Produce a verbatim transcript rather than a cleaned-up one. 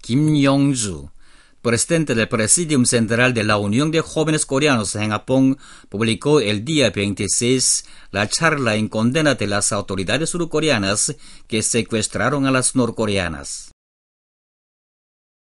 Kim Yong-ju, presidente del Presidium Central de la Unión de Jóvenes Coreanos en Japón, publicó el día veintiséis la charla en condena de las autoridades surcoreanas que secuestraron a las norcoreanas.